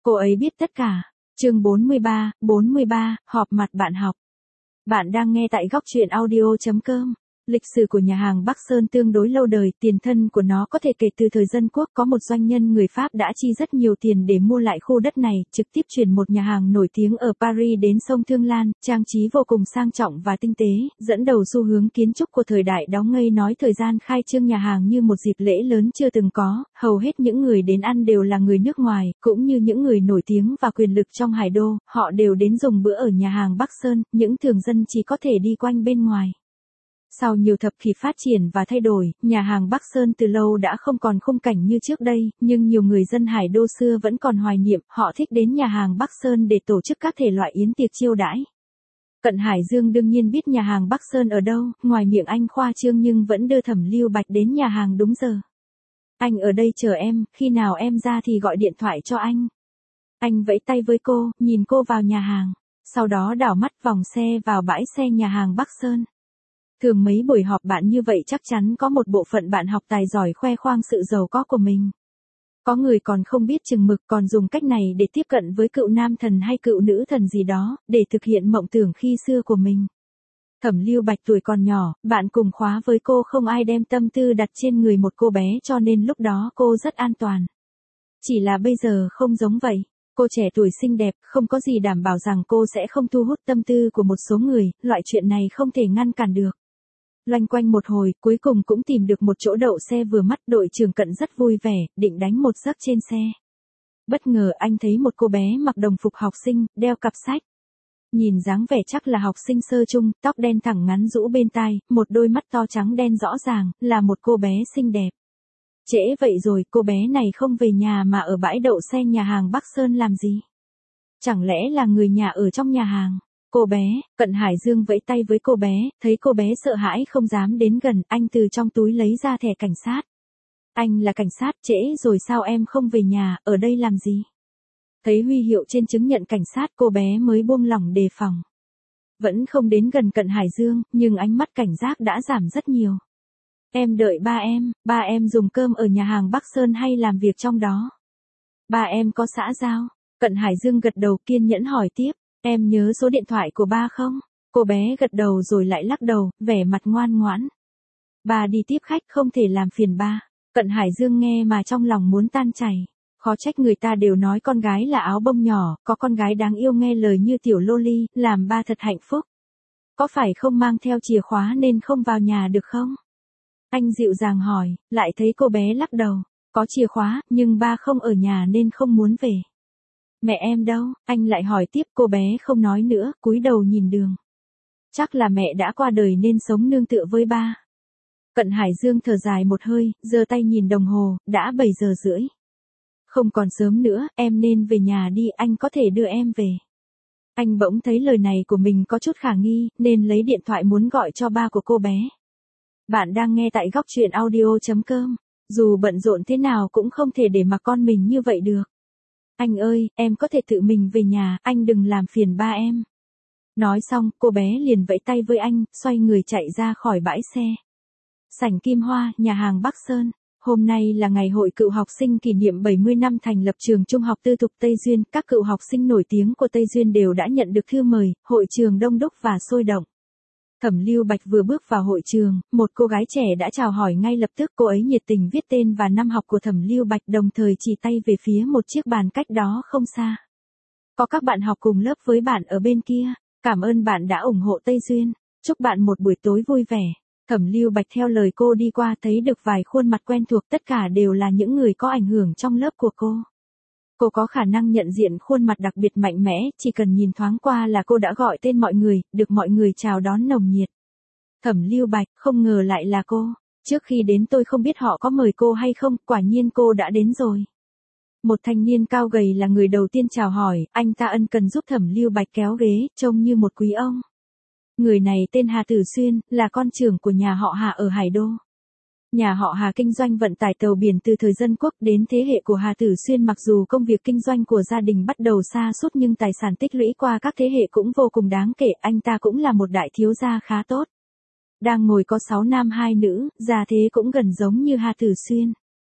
cô ấy biết tất cả. Chương 43, họp mặt bạn học. Bạn đang nghe tại góc truyện audio.com. Lịch sử của nhà hàng Bắc Sơn tương đối lâu đời, tiền thân của nó có thể kể từ thời dân quốc. Có một doanh nhân người Pháp đã chi rất nhiều tiền để mua lại khu đất này, trực tiếp chuyển một nhà hàng nổi tiếng ở Paris đến sông Thương Lan, trang trí vô cùng sang trọng và tinh tế, dẫn đầu xu hướng kiến trúc của thời đại đó. Ngây nói thời gian khai trương nhà hàng như một dịp lễ lớn chưa từng có, hầu hết những người đến ăn đều là người nước ngoài, cũng như những người nổi tiếng và quyền lực trong Hải Đô, họ đều đến dùng bữa ở nhà hàng Bắc Sơn, những thường dân chỉ có thể đi quanh bên ngoài. Sau nhiều thập kỷ phát triển và thay đổi, nhà hàng Bắc Sơn từ lâu đã không còn khung cảnh như trước đây, nhưng nhiều người dân Hải Đô xưa vẫn còn hoài niệm, họ thích đến nhà hàng Bắc Sơn để tổ chức các thể loại yến tiệc chiêu đãi. Cận Hải Dương đương nhiên biết nhà hàng Bắc Sơn ở đâu, ngoài miệng anh khoa trương nhưng vẫn đưa Thẩm Lưu Bạch đến nhà hàng đúng giờ. Anh ở đây chờ em, khi nào em ra thì gọi điện thoại cho anh. Anh vẫy tay với cô, nhìn cô vào nhà hàng, sau đó đảo mắt vòng xe vào bãi xe nhà hàng Bắc Sơn. Thường mấy buổi họp bạn như vậy chắc chắn có một bộ phận bạn học tài giỏi khoe khoang sự giàu có của mình. Có người còn không biết chừng mực, còn dùng cách này để tiếp cận với cựu nam thần hay cựu nữ thần gì đó, để thực hiện mộng tưởng khi xưa của mình. Thẩm Lưu Bạch tuổi còn nhỏ, bạn cùng khóa với cô không ai đem tâm tư đặt trên người một cô bé, cho nên lúc đó cô rất an toàn. Chỉ là bây giờ không giống vậy. Cô trẻ tuổi xinh đẹp, không có gì đảm bảo rằng cô sẽ không thu hút tâm tư của một số người, loại chuyện này không thể ngăn cản được. Loanh quanh một hồi, cuối cùng cũng tìm được một chỗ đậu xe vừa mắt. Đội trưởng Cận rất vui vẻ, định đánh một giấc trên xe. Bất ngờ anh thấy một cô bé mặc đồng phục học sinh, đeo cặp sách. Nhìn dáng vẻ chắc là học sinh sơ trung, tóc đen thẳng ngắn rũ bên tai, một đôi mắt to trắng đen rõ ràng, là một cô bé xinh đẹp. Trễ vậy rồi, cô bé này không về nhà mà ở bãi đậu xe nhà hàng Bắc Sơn làm gì? Chẳng lẽ là người nhà ở trong nhà hàng? Cô bé, Cận Hải Dương vẫy tay với cô bé, thấy cô bé sợ hãi không dám đến gần, anh từ trong túi lấy ra thẻ cảnh sát. Anh là cảnh sát, trễ rồi sao em không về nhà, ở đây làm gì? Thấy huy hiệu trên chứng nhận cảnh sát, cô bé mới buông lỏng đề phòng. Vẫn không đến gần Cận Hải Dương, nhưng ánh mắt cảnh giác đã giảm rất nhiều. Em đợi ba em dùng cơm ở nhà hàng Bắc Sơn hay làm việc trong đó? Ba em có xã giao? Cận Hải Dương gật đầu, kiên nhẫn hỏi tiếp, em nhớ số điện thoại của ba không? Cô bé gật đầu rồi lại lắc đầu, vẻ mặt ngoan ngoãn. Ba đi tiếp khách, không thể làm phiền ba. Cận Hải Dương nghe mà trong lòng muốn tan chảy. Khó trách người ta đều nói con gái là áo bông nhỏ, có con gái đáng yêu nghe lời như tiểu loli, làm ba thật hạnh phúc. Có phải không mang theo chìa khóa nên không vào nhà được không? Anh dịu dàng hỏi, lại thấy cô bé lắc đầu, có chìa khóa, nhưng ba không ở nhà nên không muốn về. Mẹ em đâu? Anh lại hỏi tiếp, cô bé không nói nữa, cúi đầu nhìn đường. Chắc là mẹ đã qua đời nên sống nương tựa với ba. Cận Hải Dương thở dài một hơi, giơ tay nhìn đồng hồ, đã 7 giờ rưỡi. Không còn sớm nữa, em nên về nhà đi, anh có thể đưa em về. Anh bỗng thấy lời này của mình có chút khả nghi, nên lấy điện thoại muốn gọi cho ba của cô bé. Bạn đang nghe tại góc truyện audio.com. Dù bận rộn thế nào cũng không thể để mặc con mình như vậy được. Anh ơi, em có thể tự mình về nhà, anh đừng làm phiền ba em. Nói xong, cô bé liền vẫy tay với anh, xoay người chạy ra khỏi bãi xe. Sảnh Kim Hoa, nhà hàng Bắc Sơn. Hôm nay là ngày hội cựu học sinh kỷ niệm 70 năm thành lập trường Trung học tư thục Tây Duyên. Các cựu học sinh nổi tiếng của Tây Duyên đều đã nhận được thư mời, hội trường đông đúc và sôi động. Thẩm Lưu Bạch vừa bước vào hội trường, một cô gái trẻ đã chào hỏi ngay lập tức. Cô ấy nhiệt tình viết tên và năm học của Thẩm Lưu Bạch, đồng thời chỉ tay về phía một chiếc bàn cách đó không xa. Có các bạn học cùng lớp với bạn ở bên kia. Cảm ơn bạn đã ủng hộ Tây Duyên. Chúc bạn một buổi tối vui vẻ. Thẩm Lưu Bạch theo lời cô đi qua, thấy được vài khuôn mặt quen thuộc, tất cả đều là những người có ảnh hưởng trong lớp của cô. Cô có khả năng nhận diện khuôn mặt đặc biệt mạnh mẽ, chỉ cần nhìn thoáng qua là cô đã gọi tên mọi người, được mọi người chào đón nồng nhiệt. Thẩm Lưu Bạch, không ngờ lại là cô. Trước khi đến tôi không biết họ có mời cô hay không, quả nhiên cô đã đến rồi. Một thanh niên cao gầy là người đầu tiên chào hỏi, anh ta ân cần giúp Thẩm Lưu Bạch kéo ghế, trông như một quý ông. Người này tên Hà Tử Xuyên, là con trưởng của nhà họ Hà ở Hải Đô. Nhà họ Hà kinh doanh vận tải tàu biển từ thời dân quốc, đến thế hệ của Hà Tử Xuyên mặc dù công việc kinh doanh của gia đình bắt đầu sa sút nhưng tài sản tích lũy qua các thế hệ cũng vô cùng đáng kể, anh ta cũng là một đại thiếu gia khá tốt. Đang ngồi có 6 nam 2 nữ, gia thế cũng gần giống như Hà Tử Xuyên.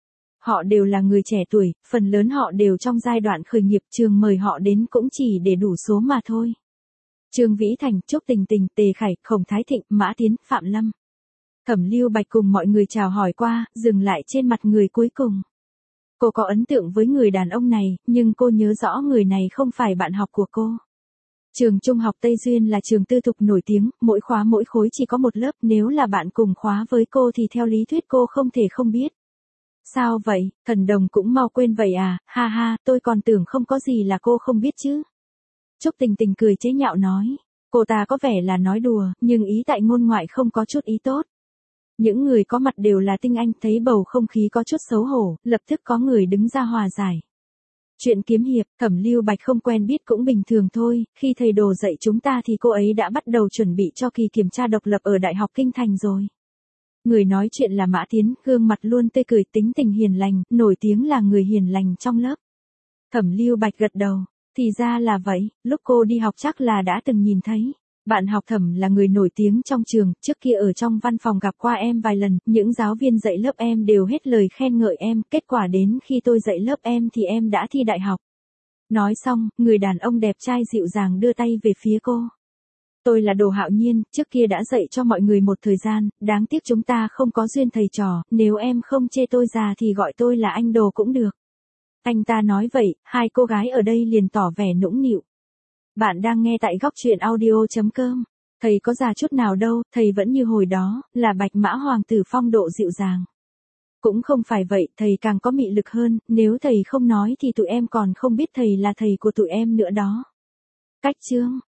Họ đều là người trẻ tuổi, phần lớn họ đều trong giai đoạn khởi nghiệp, trường mời họ đến cũng chỉ để đủ số mà thôi. Trương Vĩ Thành, Trúc Tình Tình, Tề Khải, Khổng Thái Thịnh, Mã Tiến, Phạm Lâm. Thẩm Lưu Bạch cùng mọi người chào hỏi qua, dừng lại trên mặt người cuối cùng. Cô có ấn tượng với người đàn ông này, nhưng cô nhớ rõ người này không phải bạn học của cô. Trường Trung học Tây Duyên là trường tư thục nổi tiếng, mỗi khóa mỗi khối chỉ có một lớp, nếu là bạn cùng khóa với cô thì theo lý thuyết cô không thể không biết. Sao vậy, Thần Đồng cũng mau quên vậy à, ha ha, tôi còn tưởng không có gì là cô không biết chứ. Trúc Tình Tình cười chế nhạo nói, cô ta có vẻ là nói đùa, nhưng ý tại ngôn ngoại không có chút ý tốt. Những người có mặt đều là tinh anh, thấy bầu không khí có chút xấu hổ, lập tức có người đứng ra hòa giải. Chuyện kiếm hiệp, Thẩm Lưu Bạch không quen biết cũng bình thường thôi, khi thầy đồ dạy chúng ta thì cô ấy đã bắt đầu chuẩn bị cho kỳ kiểm tra độc lập ở Đại học Kinh Thành rồi. Người nói chuyện là Mã Tiến, gương mặt luôn tươi cười, tính tình hiền lành, nổi tiếng là người hiền lành trong lớp. Thẩm Lưu Bạch gật đầu, thì ra là vậy, lúc cô đi học chắc là đã từng nhìn thấy. Bạn học Thẩm là người nổi tiếng trong trường, trước kia ở trong văn phòng gặp qua em vài lần, những giáo viên dạy lớp em đều hết lời khen ngợi em, kết quả đến khi tôi dạy lớp em thì em đã thi đại học. Nói xong, người đàn ông đẹp trai dịu dàng đưa tay về phía cô. Tôi là Đồ Hạo Nhiên, trước kia đã dạy cho mọi người một thời gian, đáng tiếc chúng ta không có duyên thầy trò, nếu em không chê tôi già thì gọi tôi là anh Đồ cũng được. Anh ta nói vậy, hai cô gái ở đây liền tỏ vẻ nũng nịu. Bạn đang nghe tại góc truyện audio.com. Thầy có già chút nào đâu, thầy vẫn như hồi đó, là Bạch Mã Hoàng tử phong độ dịu dàng. Cũng không phải vậy, thầy càng có mị lực hơn, nếu thầy không nói thì tụi em còn không biết thầy là thầy của tụi em nữa đó. Cách chương